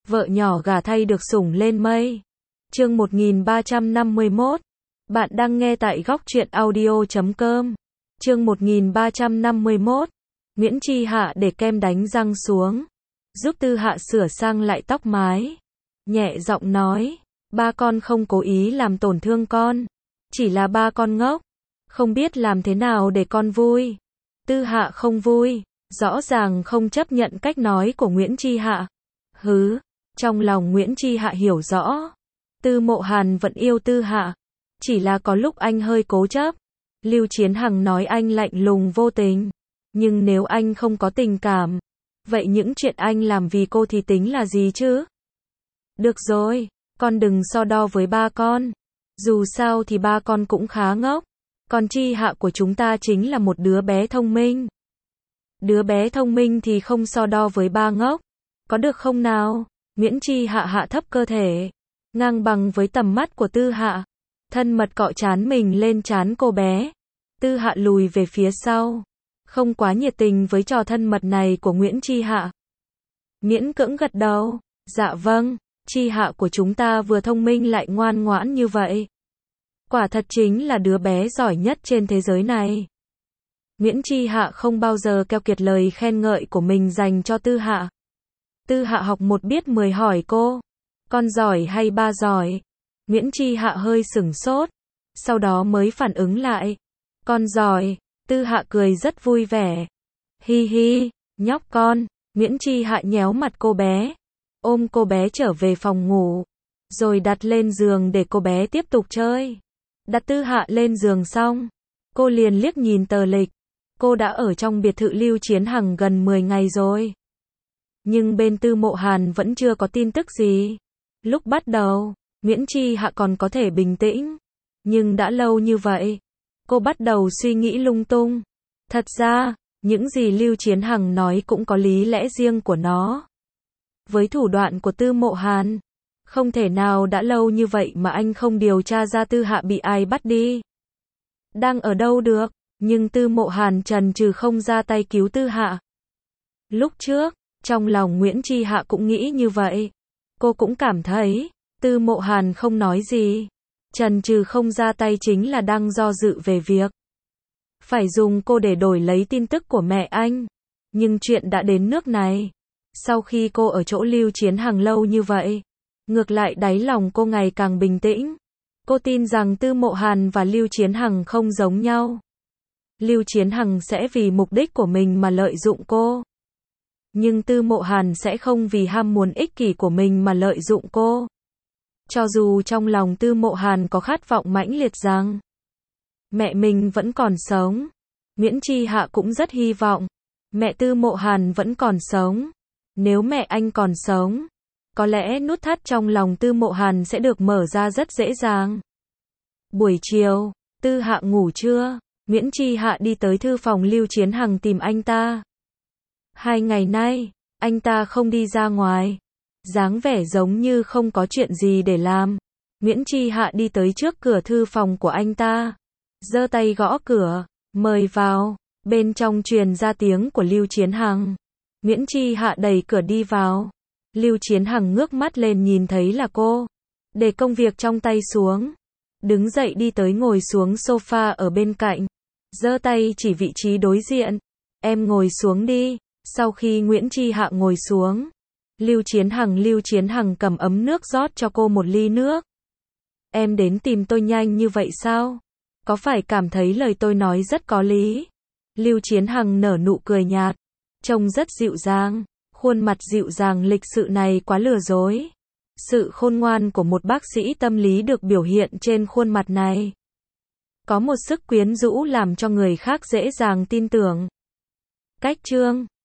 vợ nhỏ gả thay được sủng lên mây. Chương 1351. Bạn đang nghe tại góc truyện audio.com. Chương 1351. Nguyễn Chi Hạ để kem đánh răng xuống, giúp Tư Hạ sửa sang lại tóc mái, nhẹ giọng nói, ba con không cố ý làm tổn thương con, chỉ là ba con ngốc, không biết làm thế nào để con vui. Tư Hạ không vui, rõ ràng không chấp nhận cách nói của Nguyễn Chi Hạ. Trong lòng Nguyễn Chi Hạ hiểu rõ, Tư Mộ Hàn vẫn yêu Tư Hạ, chỉ là có lúc anh hơi cố chấp. Lưu Chiến Hằng nói anh lạnh lùng vô tình, nhưng nếu anh không có tình cảm, vậy những chuyện anh làm vì cô thì tính là gì chứ? Được rồi, con đừng so đo với ba con, dù sao thì ba con cũng khá ngốc, còn Chi Hạ của chúng ta chính là một đứa bé thông minh. Đứa bé thông minh thì không so đo với ba ngốc, có được không nào? Nguyễn Chi Hạ hạ thấp cơ thể, ngang bằng với tầm mắt của Tư Hạ, thân mật cọ trán mình lên trán cô bé. Tư Hạ lùi về phía sau, không quá nhiệt tình với trò thân mật này của Nguyễn Chi Hạ. Miễn cưỡng gật đầu, dạ vâng, Chi Hạ của chúng ta vừa thông minh lại ngoan ngoãn như vậy. Quả thật chính là đứa bé giỏi nhất trên thế giới này. Nguyễn Chi Hạ không bao giờ keo kiệt lời khen ngợi của mình dành cho Tư Hạ. Tư Hạ học một biết 10 hỏi cô, con giỏi hay ba giỏi? Nguyễn Chi Hạ hơi sửng sốt, sau đó mới phản ứng lại. Con giỏi. Tư Hạ cười rất vui vẻ. Hi hi, nhóc con. Nguyễn Chi Hạ nhéo mặt cô bé, ôm cô bé trở về phòng ngủ, rồi đặt lên giường để cô bé tiếp tục chơi. Đặt Tư Hạ lên giường xong, cô liền liếc nhìn tờ lịch. Cô đã ở trong biệt thự Lưu Chiến Hằng gần 10 ngày rồi, nhưng bên Tư Mộ Hàn vẫn chưa có tin tức gì. Lúc bắt đầu, Nguyễn Chi Hạ còn có thể bình tĩnh, nhưng đã lâu như vậy, cô bắt đầu suy nghĩ lung tung. Thật ra, những gì Lưu Chiến Hằng nói cũng có lý lẽ riêng của nó. Với thủ đoạn của Tư Mộ Hàn, không thể nào đã lâu như vậy mà anh không điều tra ra Tư Hạ bị ai bắt đi, đang ở đâu được. Nhưng Tư Mộ Hàn chần chừ không ra tay cứu Tư Hạ. Lúc trước, trong lòng Nguyễn Chi Hạ cũng nghĩ như vậy. Cô cũng cảm thấy, Tư Mộ Hàn không nói gì, chần chừ không ra tay chính là đang do dự về việc phải dùng cô để đổi lấy tin tức của mẹ anh. Nhưng chuyện đã đến nước này. Sau khi cô ở chỗ Lưu Chiến Hằng lâu như vậy, ngược lại đáy lòng cô ngày càng bình tĩnh. Cô tin rằng Tư Mộ Hàn và Lưu Chiến Hằng không giống nhau. Lưu Chiến Hằng sẽ vì mục đích của mình mà lợi dụng cô, nhưng Tư Mộ Hàn sẽ không vì ham muốn ích kỷ của mình mà lợi dụng cô. Cho dù trong lòng Tư Mộ Hàn có khát vọng mãnh liệt rằng mẹ mình vẫn còn sống, Nguyễn Chi Hạ cũng rất hy vọng mẹ Tư Mộ Hàn vẫn còn sống. Nếu mẹ anh còn sống, có lẽ nút thắt trong lòng Tư Mộ Hàn sẽ được mở ra rất dễ dàng. Buổi chiều, Tư Hạ ngủ trưa, Nguyễn Chi Hạ đi tới thư phòng Lưu Chiến Hằng tìm anh ta. 2 ngày nay, anh ta không đi ra ngoài, dáng vẻ giống như không có chuyện gì để làm. Nguyễn Chi Hạ đi tới trước cửa thư phòng của anh ta, giơ tay gõ cửa, mời vào. Bên trong truyền ra tiếng của Lưu Chiến Hằng. Nguyễn Chi Hạ đẩy cửa đi vào. Lưu Chiến Hằng ngước mắt lên nhìn thấy là cô, để công việc trong tay xuống, đứng dậy đi tới ngồi xuống sofa ở bên cạnh, giơ tay chỉ vị trí đối diện. Em ngồi xuống đi. Sau khi Nguyễn Chi Hạ ngồi xuống, Lưu Chiến Hằng cầm ấm nước rót cho cô một ly nước. Em đến tìm tôi nhanh như vậy sao? Có phải cảm thấy lời tôi nói rất có lý? Lưu Chiến Hằng nở nụ cười nhạt, trông rất dịu dàng, khuôn mặt dịu dàng lịch sự này quá lừa dối. Sự khôn ngoan của một bác sĩ tâm lý được biểu hiện trên khuôn mặt này. Có một sức quyến rũ làm cho người khác dễ dàng tin tưởng. Cách chương